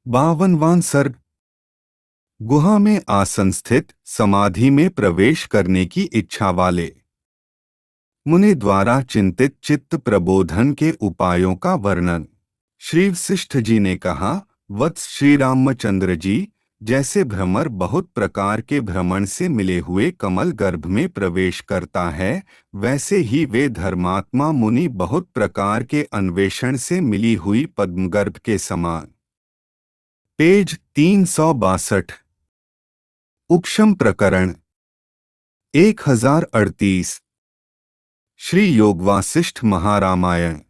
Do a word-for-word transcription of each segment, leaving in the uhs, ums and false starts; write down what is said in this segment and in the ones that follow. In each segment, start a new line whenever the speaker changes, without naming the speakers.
बावनवां सर्ग। गुहा में आसन स्थित समाधि में प्रवेश करने की इच्छा वाले मुनि द्वारा चिंतित चित्त प्रबोधन के उपायों का वर्णन। श्री वशिष्ठ जी ने कहा, वत्स श्री रामचंद्र जी, जैसे भ्रमर बहुत प्रकार के भ्रमण से मिले हुए कमल गर्भ में प्रवेश करता है, वैसे ही वे धर्मात्मा मुनि बहुत प्रकार के अन्वेषण से मिली हुई पद्मगर्भ के समान। पेज तीन सौ बासठ। उपशम प्रकरण एक हजार अड़तीस। श्री योग वासिष्ठ महारामायण।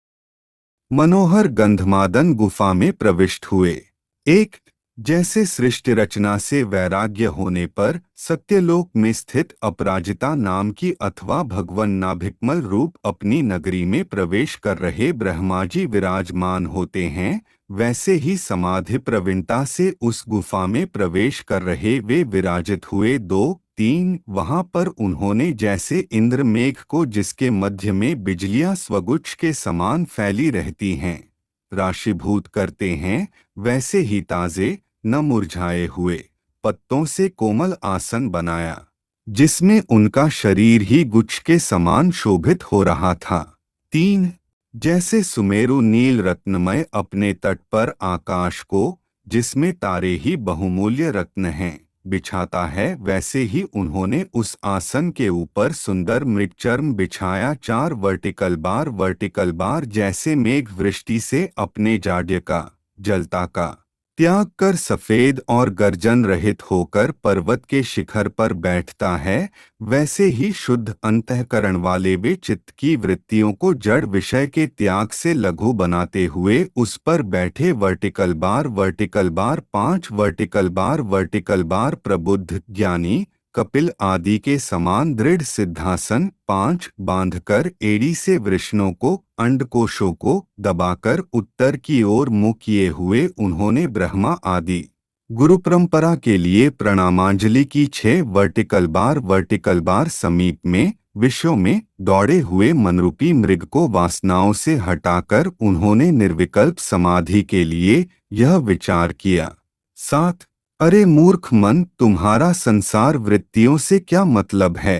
मनोहर गंधमादन गुफा में प्रविष्ट हुए। एक, जैसे सृष्टि रचना से वैराग्य होने पर सत्यलोक में स्थित अपराजिता नाम की अथवा भगवन नाभिकमल रूप अपनी नगरी में प्रवेश कर रहे ब्रह्मा जी विराजमान होते हैं, वैसे ही समाधि प्रवीणता से उस गुफा में प्रवेश कर रहे वे विराजित हुए। दो तीन, वहां पर उन्होंने जैसे इंद्र मेघ को जिसके मध्य में बिजलियां स्वगुच्छ के समान फैली रहती हैं राशीभूत करते हैं, वैसे ही ताजे न मुरझाए हुए पत्तों से कोमल आसन बनाया, जिसमें उनका शरीर ही गुच्छ के समान शोभित हो रहा था। तीन, जैसे सुमेरु नील रत्नमय अपने तट पर आकाश को, जिसमें तारे ही बहुमूल्य रत्न हैं, बिछाता है, वैसे ही उन्होंने उस आसन के ऊपर सुंदर मृगचर्म बिछाया। चार, वर्टिकल बार वर्टिकल बार जैसे मेघ वृष्टि से अपने जाड्य का जलता का त्याग कर सफेद और गर्जन रहित होकर पर्वत के शिखर पर बैठता है, वैसे ही शुद्ध अंतःकरण वाले वे चित्त की वृत्तियों को जड़ विषय के त्याग से लघु बनाते हुए उस पर बैठे। वर्टिकल बार वर्टिकल बार पांच, वर्टिकल बार वर्टिकल बार प्रबुद्ध ज्ञानी कपिल आदि के समान दृढ़ सिद्धासन पांच, बांधकर एड़ी से वृषणों को अंडकोशों को दबाकर उत्तर की ओर मुख किए हुए उन्होंने ब्रह्मा आदि गुरु परंपरा के लिए प्रणामांजलि की। छह, वर्टिकल बार वर्टिकल बार समीप में विश्व में दौड़े हुए मनरूपी मृग को वासनाओं से हटाकर उन्होंने निर्विकल्प समाधि के लिए यह विचार किया। सात, अरे मूर्ख मन, तुम्हारा संसार वृत्तियों से क्या मतलब है?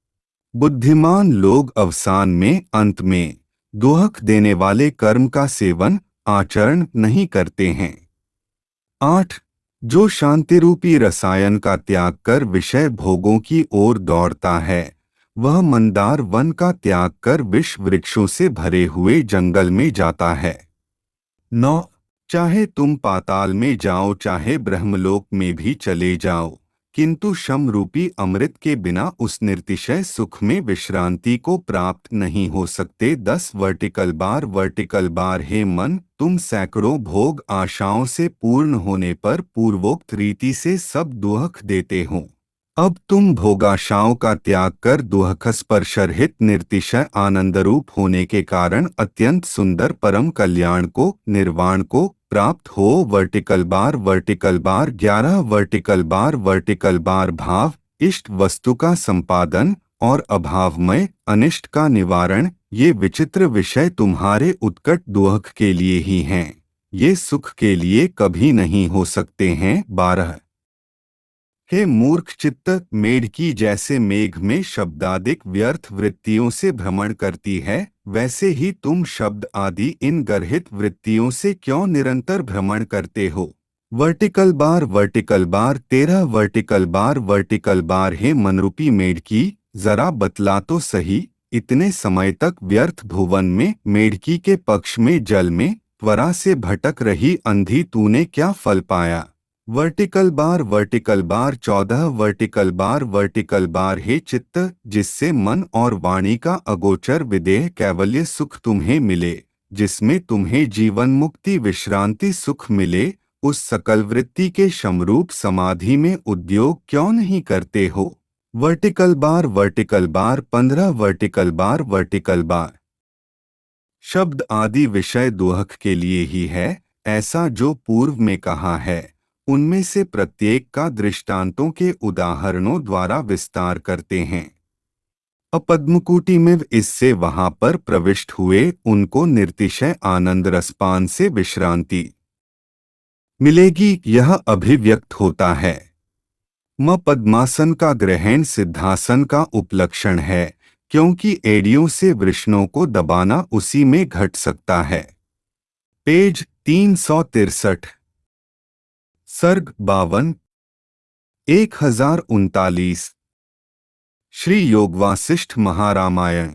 बुद्धिमान लोग अवसान में अंत में दुख देने वाले कर्म का सेवन आचरण नहीं करते हैं। आठ, जो शांति रूपी रसायन का त्याग कर विषय भोगों की ओर दौड़ता है, वह मंदार वन का त्याग कर विष वृक्षों से भरे हुए जंगल में जाता है। नौ, चाहे तुम पाताल में जाओ चाहे ब्रह्मलोक में भी चले जाओ, किंतु शम रूपी अमृत के बिना उस निर्तिशय सुख में विश्रांति को प्राप्त नहीं हो सकते। दस, वर्टिकल बार वर्टिकल बार हे मन, तुम सैकड़ों भोग आशाओं से पूर्ण होने पर पूर्वोक्त रीति से सब दुख देते हो। अब तुम भोगाशाओं का त्याग कर दुख स्पर्शरहित निर्तिशय आनंदरूप होने के कारण अत्यंत सुंदर परम कल्याण को निर्वाण को प्राप्त हो। वर्टिकल बार वर्टिकल बार ग्यारह, वर्टिकल बार वर्टिकल बार भाव इष्ट वस्तु का संपादन और अभावमय अनिष्ट का निवारण, ये विचित्र विषय तुम्हारे उत्कट दुख के लिए ही हैं, ये सुख के लिए कभी नहीं हो सकते हैं। बारह, हे मूर्ख चित्त, मेढकी जैसे मेघ में शब्दादिक व्यर्थ वृत्तियों से भ्रमण करती है, वैसे ही तुम शब्द आदि इन गर्हित वृत्तियों से क्यों निरंतर भ्रमण करते हो। वर्टिकल बार वर्टिकल बार तेरह, वर्टिकल बार वर्टिकल बार हे मनरूपी मेढकी, जरा बतला तो सही, इतने समय तक व्यर्थ भुवन में मेढकी के पक्ष में जल में त्वरा से भटक रही अंधी तूने क्या फल पाया। वर्टिकल बार वर्टिकल बार चौदह, वर्टिकल बार वर्टिकल बार हे चित्त, जिससे मन और वाणी का अगोचर विदेह कैवल्य सुख तुम्हें मिले, जिसमें तुम्हें जीवन मुक्ति विश्रांति सुख मिले, उस सकल वृत्ति के समरूप समाधि में उद्योग क्यों नहीं करते हो। वर्टिकल बार वर्टिकल बार पंद्रह, वर्टिकल बार वर्टिकल बार शब्द आदि विषय दुख के लिए ही है, ऐसा जो पूर्व में कहा है, उनमें से प्रत्येक का दृष्टांतों के उदाहरणों द्वारा विस्तार करते हैं। अपद्मकुटी में इससे वहां पर प्रविष्ट हुए उनको निर्तिशय आनंद रसपान से विश्रांति मिलेगी, यह अभिव्यक्त होता है। म पद्मासन का ग्रहण सिद्धासन का उपलक्षण है, क्योंकि एड़ियों से वृषणों को दबाना उसी में घट सकता है। पेज तीन सौ तिरसठ। सर्ग बावन एक हजार उनतालीस। श्री योग वासिष्ठ महारामायण।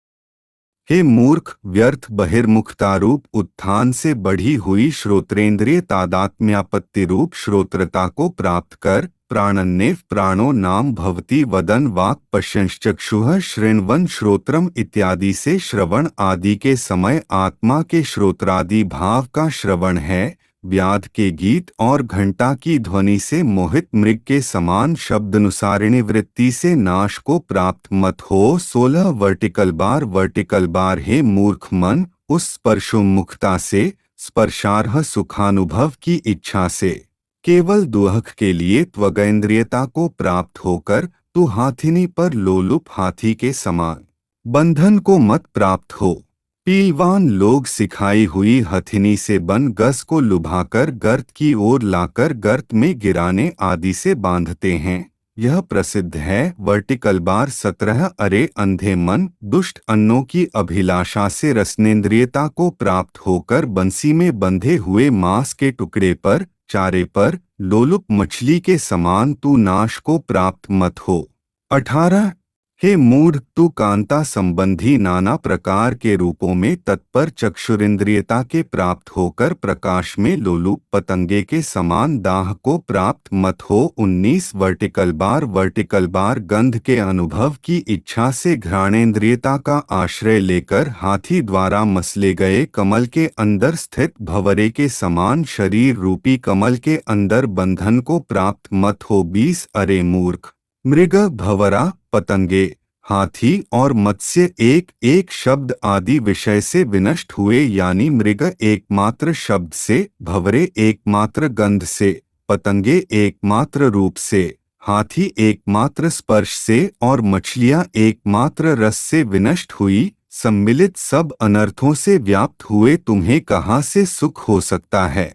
हे मूर्ख, व्यर्थ बहिर्मुखतारूप उत्थान से बढ़ी हुई श्रोत्रेंद्रिय तादात्म्यापत्ति रूप श्रोत्रता को प्राप्त कर, प्राणन्नेव प्राणो नाम भवति वदन वाक् पश्यंश्चक्षुः शृण्वन् श्रोत्रम इत्यादि से श्रवण आदि के समय आत्मा के श्रोत्रादि भाव का श्रवण है। व्याध के गीत और घंटा की ध्वनि से मोहित मृग के समान शब्दनुसारिणी वृत्ति से नाश को प्राप्त मत हो। सोलह वर्टिकल बार वर्टिकल बार हे मूर्ख मन, उस स्पर्शोन्मुखता से, स्पर्शार्ह सुखानुभव की इच्छा से, केवल दुहक के लिए त्वगेंद्रियता को प्राप्त होकर तू हाथिनी पर लोलुप हाथी के समान बंधन को मत प्राप्त हो। पीवान लोग सिखाई हुई हथिनी से बन गस को लुभाकर गर्त की ओर लाकर गर्त में गिराने आदि से बांधते हैं। यह प्रसिद्ध है। वर्टिकल बार सत्रह। अरे अंधे मन, दुष्ट अन्नों की अभिलाषा से रसनेन्द्रियता को प्राप्त होकर बंसी में बंधे हुए मांस के टुकड़े पर, चारे पर लोलुप मछली के समान तू नाश को प्राप्त मत हो। अठारह। हे मूढ़, तू कांता संबंधी नाना प्रकार के रूपों में तत्पर चक्षुरिंद्रियता के प्राप्त होकर प्रकाश में लोलुप पतंगे के समान दाह को प्राप्त मत हो। उन्नीस। वर्टिकल बार वर्टिकल बार गंध के अनुभव की इच्छा से घ्राणेन्द्रियता का आश्रय लेकर हाथी द्वारा मसले गए कमल के अंदर स्थित भंवरे के समान शरीर रूपी कमल के अंदर बंधन को प्राप्त मत हो। बीस। अरे मूर्ख, मृग, भंवरा, पतंगे, हाथी और मत्स्य एक एक शब्द आदि विषय से विनष्ट हुए, यानी मृग एकमात्र शब्द से, भंवरे एकमात्र गंध से, पतंगे एकमात्र रूप से, हाथी एकमात्र स्पर्श से और मछलियां एकमात्र रस से विनष्ट हुई। सम्मिलित सब अनर्थों से व्याप्त हुए तुम्हें कहाँ से सुख हो सकता है।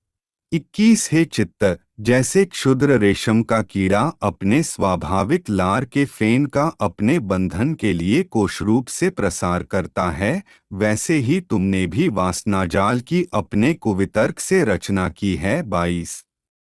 इक्कीस। हे चित्त, जैसे क्षुद्र रेशम का कीड़ा अपने स्वाभाविक लार के फेन का अपने बंधन के लिए कोशरूप से प्रसार करता है, वैसे ही तुमने भी वासनाजाल की अपने कुवितर्क से रचना की है। बाईस।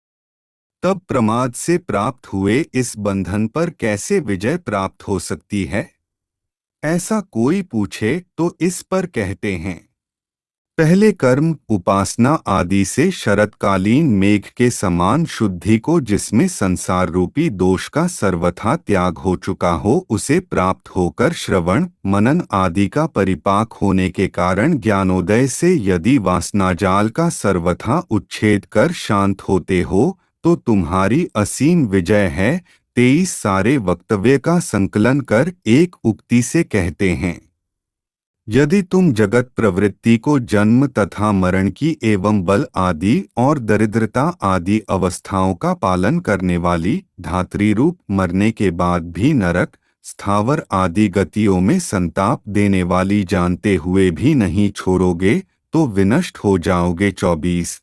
तब प्रमाद से प्राप्त हुए इस बंधन पर कैसे विजय प्राप्त हो सकती है, ऐसा कोई पूछे तो इस पर कहते हैं, पहले कर्म उपासना आदि से शरतकालीन मेघ के समान शुद्धि को, जिसमें संसार रूपी दोष का सर्वथा त्याग हो चुका हो, उसे प्राप्त होकर श्रवण मनन आदि का परिपाक होने के कारण ज्ञानोदय से यदि वासनाजाल का सर्वथा उच्छेद कर शांत होते हो तो तुम्हारी असीम विजय है। तेईस। सारे वक्तव्य का संकलन कर एक उक्ति से कहते हैं, यदि तुम जगत प्रवृत्ति को जन्म तथा मरण की एवं बल आदि और दरिद्रता आदि अवस्थाओं का पालन करने वाली धात्री रूप मरने के बाद भी नरक स्थावर आदि गतियों में संताप देने वाली जानते हुए भी नहीं छोड़ोगे तो विनष्ट हो जाओगे। चौबीस।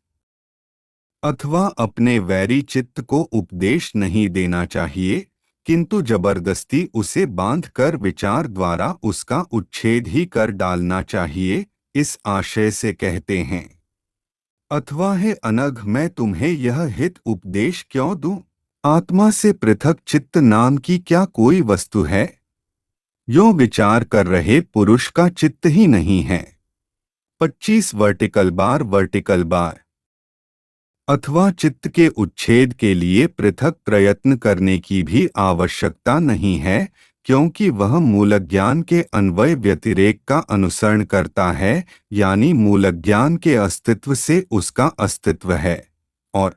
अथवा अपने वैरी चित्त को उपदेश नहीं देना चाहिए, किंतु जबरदस्ती उसे बांधकर विचार द्वारा उसका उच्छेद ही कर डालना चाहिए। इस आशय से कहते हैं, अथवा हे अनघ, मैं तुम्हें यह हित उपदेश क्यों दूं? आत्मा से पृथक चित्त नाम की क्या कोई वस्तु है? यो विचार कर रहे पुरुष का चित्त ही नहीं है। पच्चीस। वर्टिकल बार वर्टिकल बार अथवा चित्त के उच्छेद के लिए पृथक प्रयत्न करने की भी आवश्यकता नहीं है, क्योंकि वह मूलज्ञान के अन्वय व्यतिरेक का अनुसरण करता है, यानी मूलज्ञान के अस्तित्व से उसका अस्तित्व है। और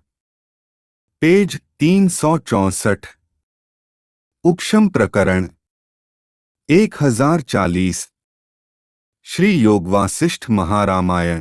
पेज तीन सौ चौसठ। उपशम प्रकरण एक हजार चालीस। श्री योग वासिष्ठ महारामायण।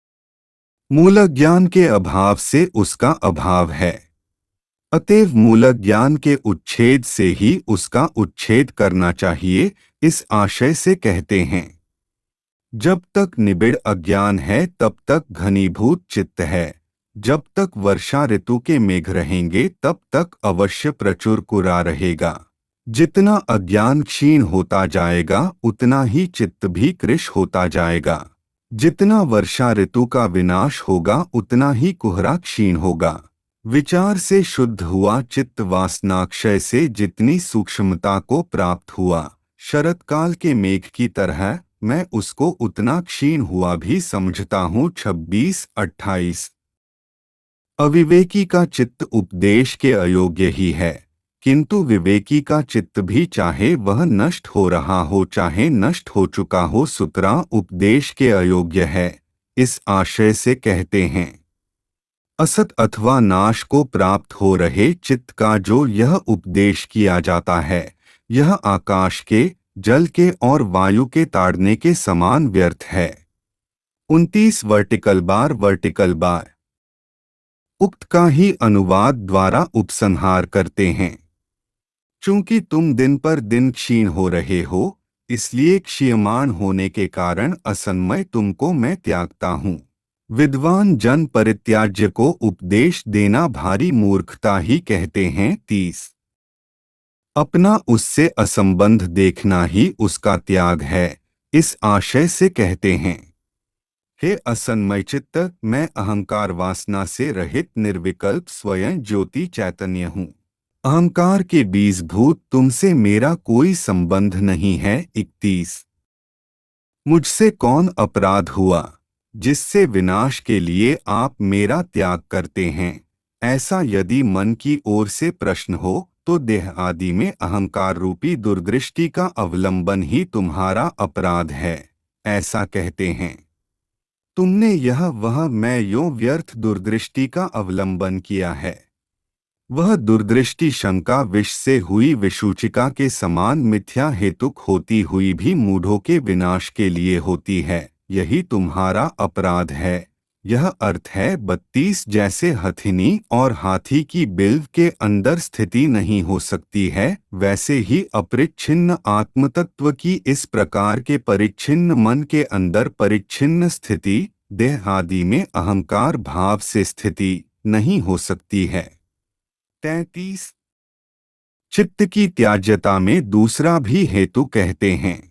मूल ज्ञान के अभाव से उसका अभाव है, अतएव मूल ज्ञान के उच्छेद से ही उसका उच्छेद करना चाहिए। इस आशय से कहते हैं, जब तक निबिड़ अज्ञान है तब तक घनीभूत चित्त है, जब तक वर्षा ऋतु के मेघ रहेंगे तब तक अवश्य प्रचुर कुरा रहेगा। जितना अज्ञान क्षीण होता जाएगा उतना ही चित्त भी कृश होता जाएगा। जितना वर्षा ऋतु का विनाश होगा उतना ही कुहरा क्षीण होगा। विचार से शुद्ध हुआ चित्त वासनाक्षय से जितनी सूक्ष्मता को प्राप्त हुआ, शरतकाल के मेघ की तरह मैं उसको उतना क्षीण हुआ भी समझता हूँ। छब्बीस अट्ठाईस। अविवेकी का चित्त उपदेश के अयोग्य ही है, किंतु विवेकी का चित्त भी चाहे वह नष्ट हो रहा हो चाहे नष्ट हो चुका हो सुतरा उपदेश के अयोग्य है। इस आशय से कहते हैं, असत अथवा नाश को प्राप्त हो रहे चित्त का जो यह उपदेश किया जाता है, यह आकाश के, जल के और वायु के ताड़ने के समान व्यर्थ है। उनतीस वर्टिकल बार वर्टिकल बार उक्त का ही अनुवाद द्वारा उपसंहार करते हैं। चूंकि तुम दिन पर दिन क्षीण हो रहे हो, इसलिए क्षीयमाण होने के कारण असन्मय तुमको मैं त्यागता हूँ। विद्वान जन परित्याज्य को उपदेश देना भारी मूर्खता ही कहते हैं। तीस अपना उससे असंबंध देखना ही उसका त्याग है। इस आशय से कहते हैं, हे असन्मय चित्त, मैं अहंकार वासना से रहित निर्विकल्प स्वयं ज्योति चैतन्य हूँ। अहंकार के बीजभूत तुमसे मेरा कोई संबंध नहीं है। इकतीस मुझसे कौन अपराध हुआ जिससे विनाश के लिए आप मेरा त्याग करते हैं? ऐसा यदि मन की ओर से प्रश्न हो तो देह आदि में अहंकार रूपी दुर्दृष्टि का अवलंबन ही तुम्हारा अपराध है। ऐसा कहते हैं, तुमने यह वह मैं यो व्यर्थ दुर्दृष्टि का अवलंबन किया है। वह दुर्दृष्टि शंका विष से हुई विसूचिका के समान मिथ्या हेतुक होती हुई भी मूढ़ों के विनाश के लिए होती है। यही तुम्हारा अपराध है। यह अर्थ है बत्तीस जैसे हथिनी और हाथी की बिल्व के अंदर स्थिति नहीं हो सकती है, वैसे ही अपरिच्छिन्न आत्मतत्व की इस प्रकार के परिच्छिन्न मन के अंदर परिच्छिन्न स्थिति, देह आदि में अहंकार भाव से स्थिति नहीं हो सकती है। तैंतीस चित्त की त्याज्यता में दूसरा भी हेतु कहते हैं,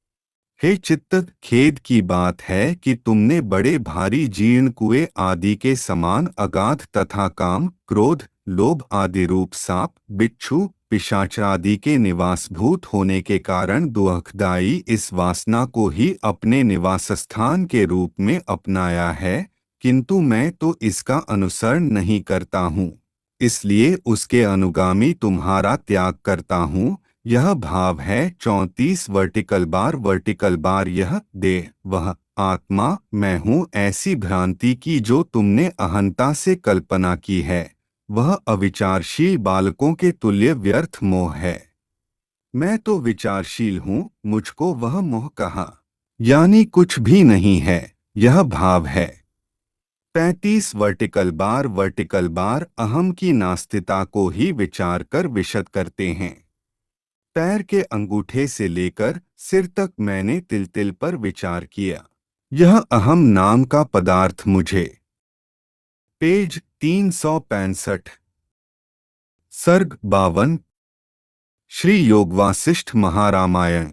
हे चित्त, खेद की बात है कि तुमने बड़े भारी जीर्ण कुएं आदि के समान अगाध तथा काम, क्रोध, लोभ आदि रूप सांप, बिच्छू, पिशाच आदि के निवासभूत होने के कारण दुखदायी इस वासना को ही अपने निवास स्थान के रूप में अपनाया है, किंतु मैं तो इसका अनुसरण नहीं करता हूँ, इसलिए उसके अनुगामी तुम्हारा त्याग करता हूँ। यह भाव है। चौंतीस वर्टिकल बार वर्टिकल बार यह देह वह आत्मा मैं हूँ ऐसी भ्रांति की जो तुमने अहंता से कल्पना की है, वह अविचारशील बालकों के तुल्य व्यर्थ मोह है। मैं तो विचारशील हूँ, मुझको वह मोह कहा, यानी कुछ भी नहीं है, यह भाव है। पैंतीस वर्टिकल बार वर्टिकल बार अहम की नास्तिकता को ही विचार कर विशद करते हैं। पैर के अंगूठे से लेकर सिर तक मैंने तिल तिल पर विचार किया। यह अहम नाम का पदार्थ मुझे। पेज तीन सौ पैंसठ। सर्ग बावन। श्री योग वासिष्ठ महारामायण।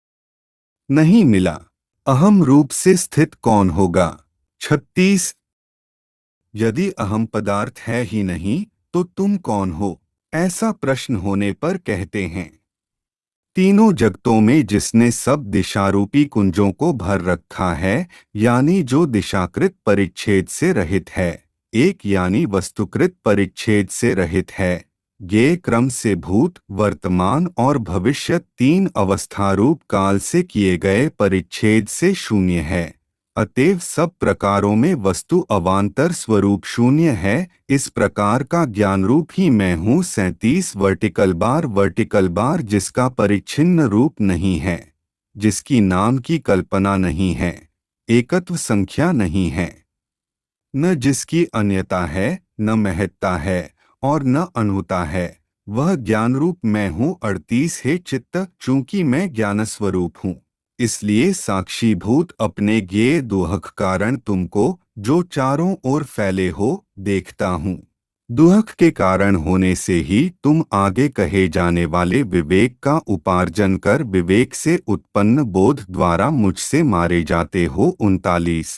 नहीं मिला, अहम रूप से स्थित कौन होगा? छत्तीस यदि अहम पदार्थ है ही नहीं तो तुम कौन हो? ऐसा प्रश्न होने पर कहते हैं, तीनों जगतों में जिसने सब दिशारूपी कुंजों को भर रखा है, यानी जो दिशाकृत परिच्छेद से रहित है, एक यानी वस्तुकृत परिच्छेद से रहित है, ज्ञेय क्रम से भूत, वर्तमान और भविष्य तीन अवस्थारूप काल से किए गए परिच्छेद से शून्य है, अतएव सब प्रकारों में वस्तु अवान्तर स्वरूप शून्य है, इस प्रकार का ज्ञान रूप ही मैं हूँ। सैंतीस वर्टिकल बार वर्टिकल बार जिसका परिच्छिन्न रूप नहीं है, जिसकी नाम की कल्पना नहीं है, एकत्व संख्या नहीं है, न जिसकी अन्यता है, न महत्ता है और न अणुता है, वह ज्ञान रूप मैं हूँ। अड़तीस हे चित्त, चूंकि मैं ज्ञान स्वरूप हूँ, इसलिए साक्षीभूत अपने ज्ञेय दोहक कारण तुमको जो चारों ओर फैले हो, देखता हूँ। दुहक के कारण होने से ही तुम आगे कहे जाने वाले विवेक का उपार्जन कर विवेक से उत्पन्न बोध द्वारा मुझसे मारे जाते हो। उनतालीस।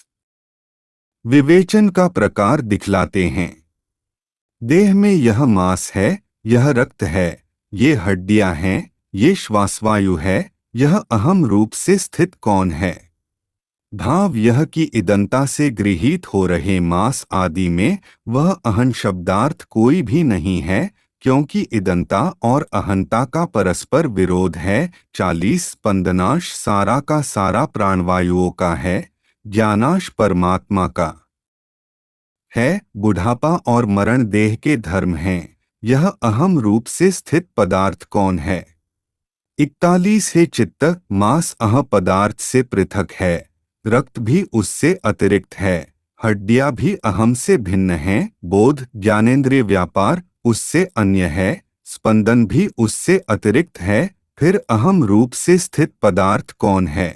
विवेचन का प्रकार दिखलाते हैं। देह में यह मांस है, यह रक्त है, ये हड्डियां हैं, ये श्वासवायु है, यह अहम रूप से स्थित कौन है? भाव यह कि इदंता से गृहीत हो रहे मास आदि में वह अहं शब्दार्थ कोई भी नहीं है, क्योंकि इदंता और अहंता का परस्पर विरोध है। चालीस। स्पंदनाश सारा का सारा प्राणवायुओं का है, ज्ञानाश परमात्मा का है, बुढ़ापा और मरण देह के धर्म हैं। यह अहम रूप से स्थित पदार्थ कौन है? इकतालीस है। चित्त मास अह पदार्थ से पृथक है, रक्त भी उससे अतिरिक्त है, हड्डियां भी अहम से भिन्न हैं, बोध ज्ञानेंद्रिय व्यापार उससे अन्य है, स्पंदन भी उससे अतिरिक्त है, फिर अहम रूप से स्थित पदार्थ कौन है?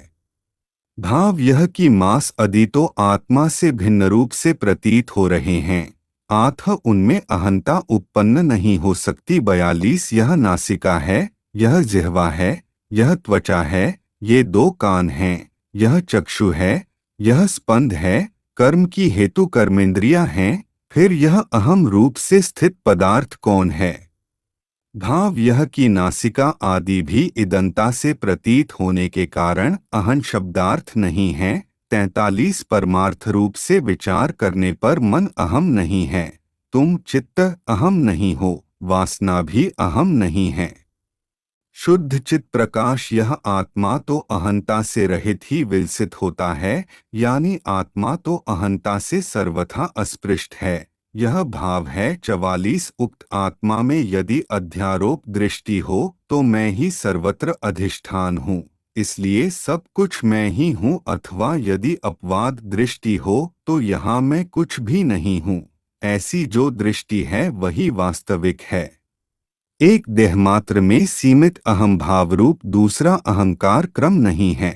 भाव यह कि मास आदि तो आत्मा से भिन्न रूप से प्रतीत हो रहे हैं, अतः उनमें अहंता उत्पन्न नहीं हो सकती। बयालीस। यह नासिका है, यह जिह्वा है, यह त्वचा है, ये दो कान हैं, यह चक्षु है, यह स्पंद है, कर्म की हेतु कर्मेंद्रियां हैं, फिर यह अहम रूप से स्थित पदार्थ कौन है? भाव यह कि नासिका आदि भी इदंता से प्रतीत होने के कारण अहं शब्दार्थ नहीं है। तैंतालीस। परमार्थ रूप से विचार करने पर मन अहम नहीं है, तुम चित्त अहम नहीं हो, वासना भी अहम नहीं है। शुद्ध चित प्रकाश यह आत्मा तो अहंता से रहित ही विलसित होता है, यानी आत्मा तो अहंता से सर्वथा अस्पृष्ट है। यह भाव है। चवालीस। उक्त आत्मा में यदि अध्यारोप दृष्टि हो तो मैं ही सर्वत्र अधिष्ठान हूँ, इसलिए सब कुछ मैं ही हूँ, अथवा यदि अपवाद दृष्टि हो तो यहाँ मैं कुछ भी नहीं हूँ, ऐसी जो दृष्टि है वही वास्तविक है। एक देहमात्र में सीमित अहम भाव रूप दूसरा अहंकार क्रम नहीं है।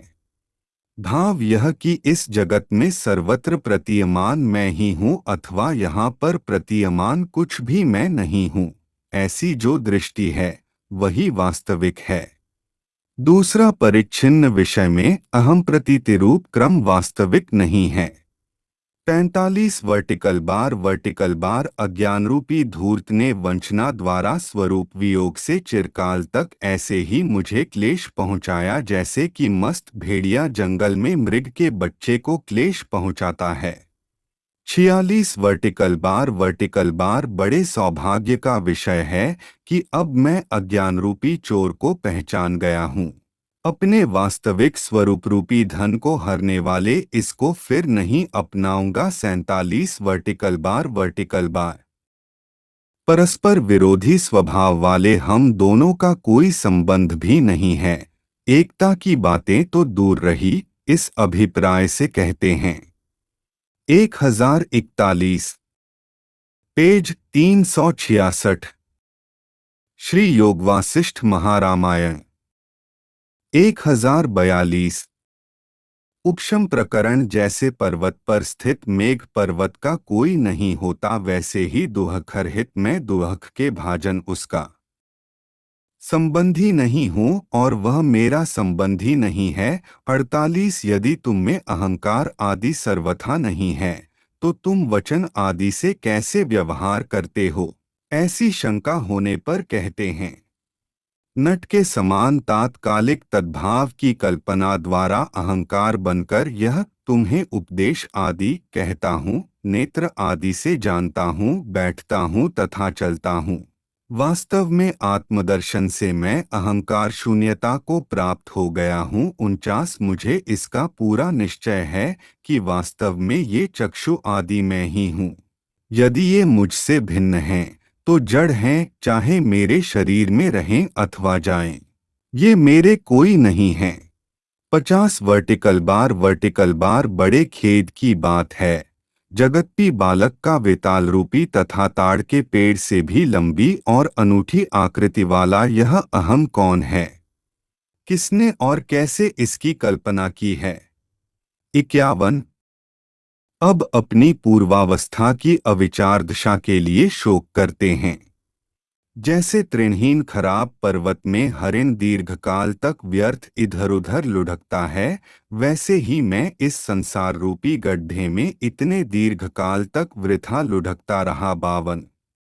भाव यह कि इस जगत में सर्वत्र प्रतीयमान मैं ही हूँ, अथवा यहाँ पर प्रतीयमान कुछ भी मैं नहीं हूँ, ऐसी जो दृष्टि है वही वास्तविक है। दूसरा परिच्छिन्न विषय में अहम प्रतीति रूप क्रम वास्तविक नहीं है। पैंतालीस। वर्टिकल बार वर्टिकल बार अज्ञान रूपी धूर्त ने वंचना द्वारा स्वरूप वियोग से चिरकाल तक ऐसे ही मुझे क्लेश पहुंचाया जैसे कि मस्त भेड़िया जंगल में मृग के बच्चे को क्लेश पहुंचाता है। छियालीस। वर्टिकल बार वर्टिकल बार बड़े सौभाग्य का विषय है कि अब मैं अज्ञान रूपी चोर को पहचान गया हूँ, अपने वास्तविक स्वरूप रूपी धन को हरने वाले इसको फिर नहीं अपनाऊंगा। सैंतालीस। वर्टिकल बार वर्टिकल बार परस्पर विरोधी स्वभाव वाले हम दोनों का कोई संबंध भी नहीं है, एकता की बातें तो दूर रही, इस अभिप्राय से कहते हैं। एक हजार इकतालीस। पेज तीन सौ छियासठ। श्री योगवासिष्ठ महारामायण। एक हजार बयालीस। उपशम प्रकरण जैसे पर्वत पर स्थित मेघ पर्वत का कोई नहीं होता, वैसे ही दुहखर हित में दुहख के भाजन उसका संबंधी नहीं हूँ और वह मेरा संबंधी नहीं है। अड़तालीस। यदि तुम में अहंकार आदि सर्वथा नहीं है तो तुम वचन आदि से कैसे व्यवहार करते हो, ऐसी शंका होने पर कहते हैं। नट के समान तात्कालिक तद्भाव की कल्पना द्वारा अहंकार बनकर यह तुम्हें उपदेश आदि कहता हूँ, नेत्र आदि से जानता हूँ, बैठता हूँ तथा चलता हूँ। वास्तव में आत्मदर्शन से मैं अहंकार शून्यता को प्राप्त हो गया हूँ। उनचास। मुझे इसका पूरा निश्चय है कि वास्तव में ये चक्षु आदि मैं ही हूँ। यदि ये मुझसे भिन्न हैं तो जड़ हैं, चाहे मेरे शरीर में रहें अथवा जाएं, ये मेरे कोई नहीं हैं। पचास। वर्टिकल बार वर्टिकल बार बड़े खेद की बात है, जगत्पी बालक का वेताल रूपी तथा ताड़ के पेड़ से भी लंबी और अनूठी आकृति वाला यह अहम कौन है? किसने और कैसे इसकी कल्पना की है? इक्यावन। अब अपनी पूर्वावस्था की अविचार दशा के लिए शोक करते हैं। जैसे तृणहीन खराब पर्वत में हरिण दीर्घकाल तक व्यर्थ इधर उधर लुढ़कता है, वैसे ही मैं इस संसार रूपी गड्ढे में इतने दीर्घकाल तक वृथा लुढ़कता रहा। बावन।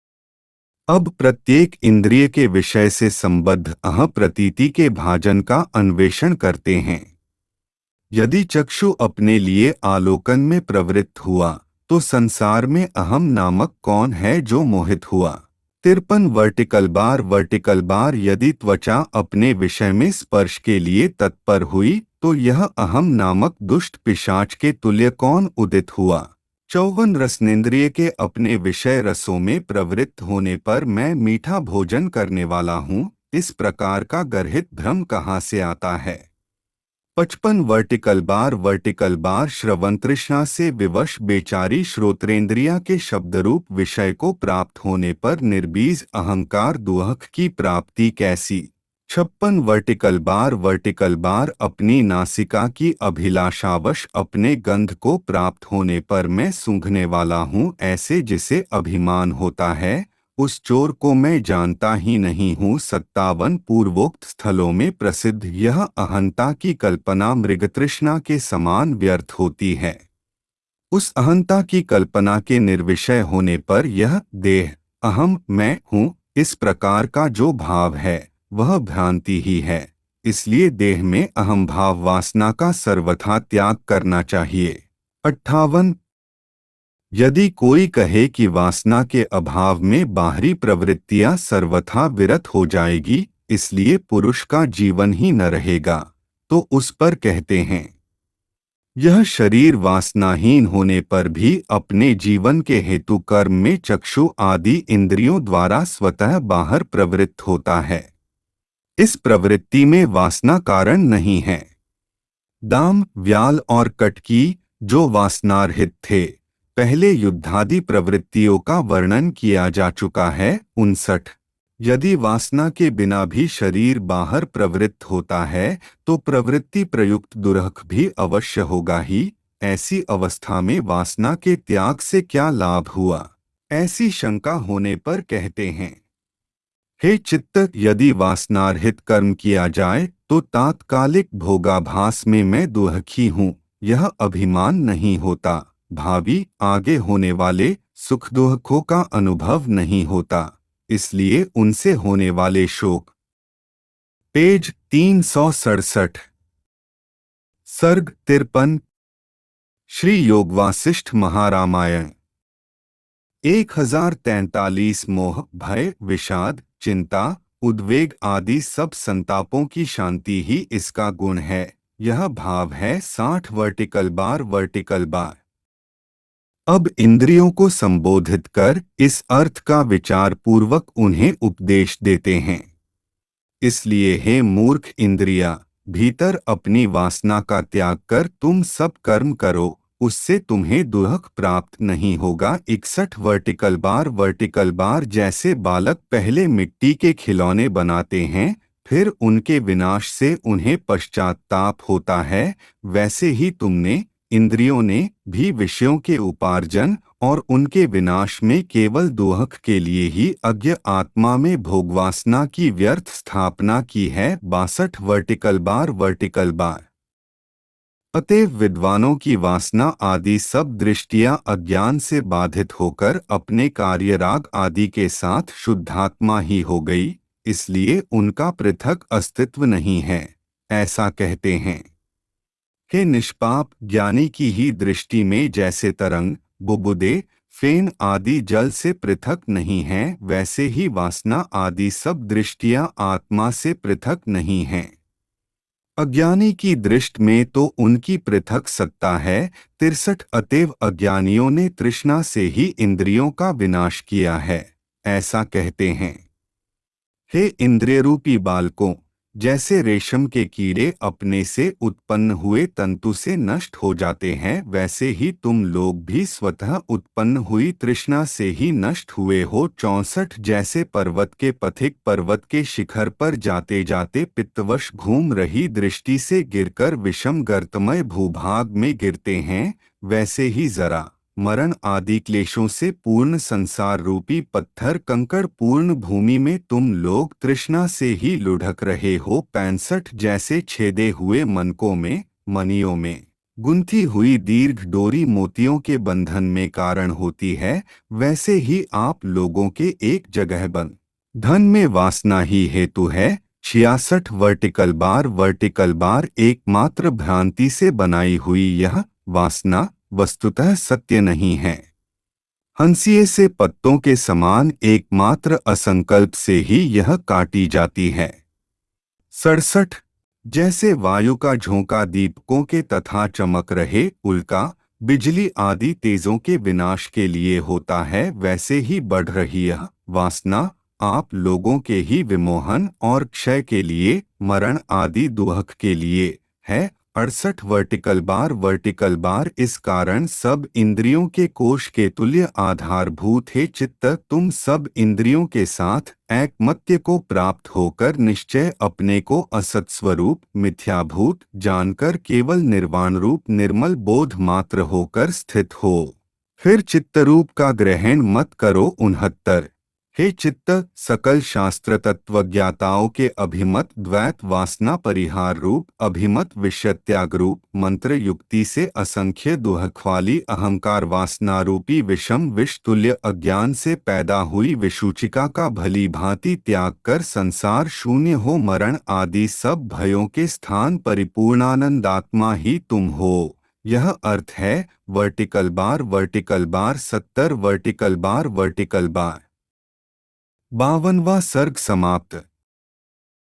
अब प्रत्येक इंद्रिय के विषय से संबद्ध अह प्रतीति के भाजन का अन्वेषण करते हैं। यदि चक्षु अपने लिए आलोकन में प्रवृत्त हुआ, तो संसार में अहम नामक कौन है जो मोहित हुआ। तिरपन वर्टिकल बार वर्टिकल बार यदि त्वचा अपने विषय में स्पर्श के लिए तत्पर हुई, तो यह अहम नामक दुष्ट पिशाच के तुल्य कौन उदित हुआ। चौवन रसनेन्द्रिय के अपने विषय रसों में प्रवृत्त होने पर मैं मीठा भोजन करने वाला हूँ, इस प्रकार का गर्हित भ्रम कहाँ से आता है। पचपन वर्टिकल बार वर्टिकल बार श्रवण तृष्णा से विवश बेचारी श्रोत्रेंद्रिया के शब्दरूप विषय को प्राप्त होने पर निर्बीज अहंकार दुहक की प्राप्ति कैसी। छप्पन वर्टिकल बार वर्टिकल बार अपनी नासिका की अभिलाषावश अपने गंध को प्राप्त होने पर मैं सूंघने वाला हूँ, ऐसे जिसे अभिमान होता है, उस चोर को मैं जानता ही नहीं हूँ। सत्तावन पूर्वोक्त स्थलों में प्रसिद्ध यह अहंता की कल्पना मृगतृष्णा के समान व्यर्थ होती है। उस अहंता की कल्पना के निर्विषय होने पर यह देह अहम मैं हूँ इस प्रकार का जो भाव है वह भ्रांति ही है। इसलिए देह में अहम भाव वासना का सर्वथा त्याग करना चाहिए। अट्ठावन यदि कोई कहे कि वासना के अभाव में बाहरी प्रवृत्तियां सर्वथा विरत हो जाएगी, इसलिए पुरुष का जीवन ही न रहेगा, तो उस पर कहते हैं यह शरीर वासनाहीन होने पर भी अपने जीवन के हेतु कर्म में चक्षु आदि इंद्रियों द्वारा स्वतः बाहर प्रवृत्त होता है। इस प्रवृत्ति में वासना कारण नहीं है। दाम व्याल और कटकी जो वासनारहित थे, पहले युद्धादि प्रवृत्तियों का वर्णन किया जा चुका है। उनसठ यदि वासना के बिना भी शरीर बाहर प्रवृत्त होता है, तो प्रवृत्ति प्रयुक्त दुरख भी अवश्य होगा ही। ऐसी अवस्था में वासना के त्याग से क्या लाभ हुआ, ऐसी शंका होने पर कहते हैं हे चित्त, यदि वासनारहित कर्म किया जाए तो तात्कालिक भोगाभास में मैं दुहखी हूँ, यह अभिमान नहीं होता। भावी आगे होने वाले सुख दुखों का अनुभव नहीं होता, इसलिए उनसे होने वाले शोक। पेज तीन सौ सड़सठ। सर्ग तिरपन। श्री योग वासिष्ठ महारामायण। एक हजार तैंतालीस मोह भय विषाद चिंता उद्वेग आदि सब संतापों की शांति ही इसका गुण है। यह भाव है साठ वर्टिकल बार वर्टिकल बार। अब इंद्रियों को संबोधित कर इस अर्थ का विचार पूर्वक उन्हें उपदेश देते हैं। इसलिए हे मूर्ख इंद्रिया, भीतर अपनी वासना का त्याग कर तुम सब कर्म करो, उससे तुम्हें दुख प्राप्त नहीं होगा। इकसठ वर्टिकल बार वर्टिकल बार जैसे बालक पहले मिट्टी के खिलौने बनाते हैं, फिर उनके विनाश से उन्हें पश्चाताप होता है, वैसे ही तुमने इंद्रियों ने भी विषयों के उपार्जन और उनके विनाश में केवल दुख के लिए ही अज्ञ आत्मा में भोगवासना की व्यर्थ स्थापना की है। बासठ वर्टिकल बार वर्टिकल बार। अतएव विद्वानों की वासना आदि सब दृष्टियां अज्ञान से बाधित होकर अपने कार्य राग आदि के साथ शुद्धात्मा ही हो गई, इसलिए उनका पृथक अस्तित्व नहीं है, ऐसा कहते हैं। हे निष्पाप ज्ञानी की ही दृष्टि में जैसे तरंग बुबुदे फेन आदि जल से पृथक नहीं हैं, वैसे ही वासना आदि सब दृष्टियां आत्मा से पृथक नहीं हैं। अज्ञानी की दृष्टि में तो उनकी पृथक सत्ता है। तिरसठ अतएव अज्ञानियों ने तृष्णा से ही इंद्रियों का विनाश किया है, ऐसा कहते हैं। हे इंद्रिय रूपी बालकों, जैसे रेशम के कीड़े अपने से उत्पन्न हुए तंतु से नष्ट हो जाते हैं, वैसे ही तुम लोग भी स्वतः उत्पन्न हुई तृष्णा से ही नष्ट हुए हो। चौसठ जैसे पर्वत के पथिक पर्वत के शिखर पर जाते जाते पित्तवश घूम रही दृष्टि से गिरकर विषम गर्तमय भूभाग में गिरते हैं, वैसे ही जरा मरण आदि क्लेशों से पूर्ण संसार रूपी पत्थर कंकड़ पूर्ण भूमि में तुम लोग तृष्णा से ही लुढ़क रहे हो। पैंसठ जैसे छेदे हुए मनकों में, मनियों में गुंथी हुई दीर्घ डोरी मोतियों के बंधन में कारण होती है, वैसे ही आप लोगों के एक जगह बंद धन में वासना ही हेतु है। छियासठ वर्टिकल बार वर्टिकल बार एकमात्र भ्रांति से बनाई हुई यह वासना वस्तुतः सत्य नहीं है। हंसिए से पत्तों के समान एकमात्र असंकल्प से ही यह काटी जाती है। सड़सठ जैसे वायु का झोंका दीपकों के तथा चमक रहे उल्का बिजली आदि तेजों के विनाश के लिए होता है, वैसे ही बढ़ रही यह वासना आप लोगों के ही विमोहन और क्षय के लिए, मरण आदि दुहक के लिए है। अड़सठ वर्टिकल बार वर्टिकल बार इस कारण सब इंद्रियों के कोश के तुल्य आधारभूत है चित्त, तुम सब इंद्रियों के साथ एकमत्य को प्राप्त होकर निश्चय अपने को असत स्वरूप मिथ्याभूत जानकर केवल निर्वाण रूप निर्मल बोध मात्र होकर स्थित हो। फिर चित्तरूप का ग्रहण मत करो। उनहत्तर हे चित्त, सकल शास्त्र तत्वज्ञाताओं के अभिमत द्वैत वासना परिहार रूप अभिमत विषय त्याग रूप मंत्र युक्ति से असंख्य दुहखवाली अहंकार वासना रूपी विषम विष तुल्य अज्ञान से पैदा हुई विसूचिका का भली भांति त्याग कर संसार शून्य हो। मरण आदि सब भयों के स्थान परिपूर्णानंदात्मा ही तुम हो। यह अर्थ है वर्टिकल बार वर्टिकल बार सत्तर वर्टिकल बार वर्टिकल बार। बावनवा सर्ग समाप्त।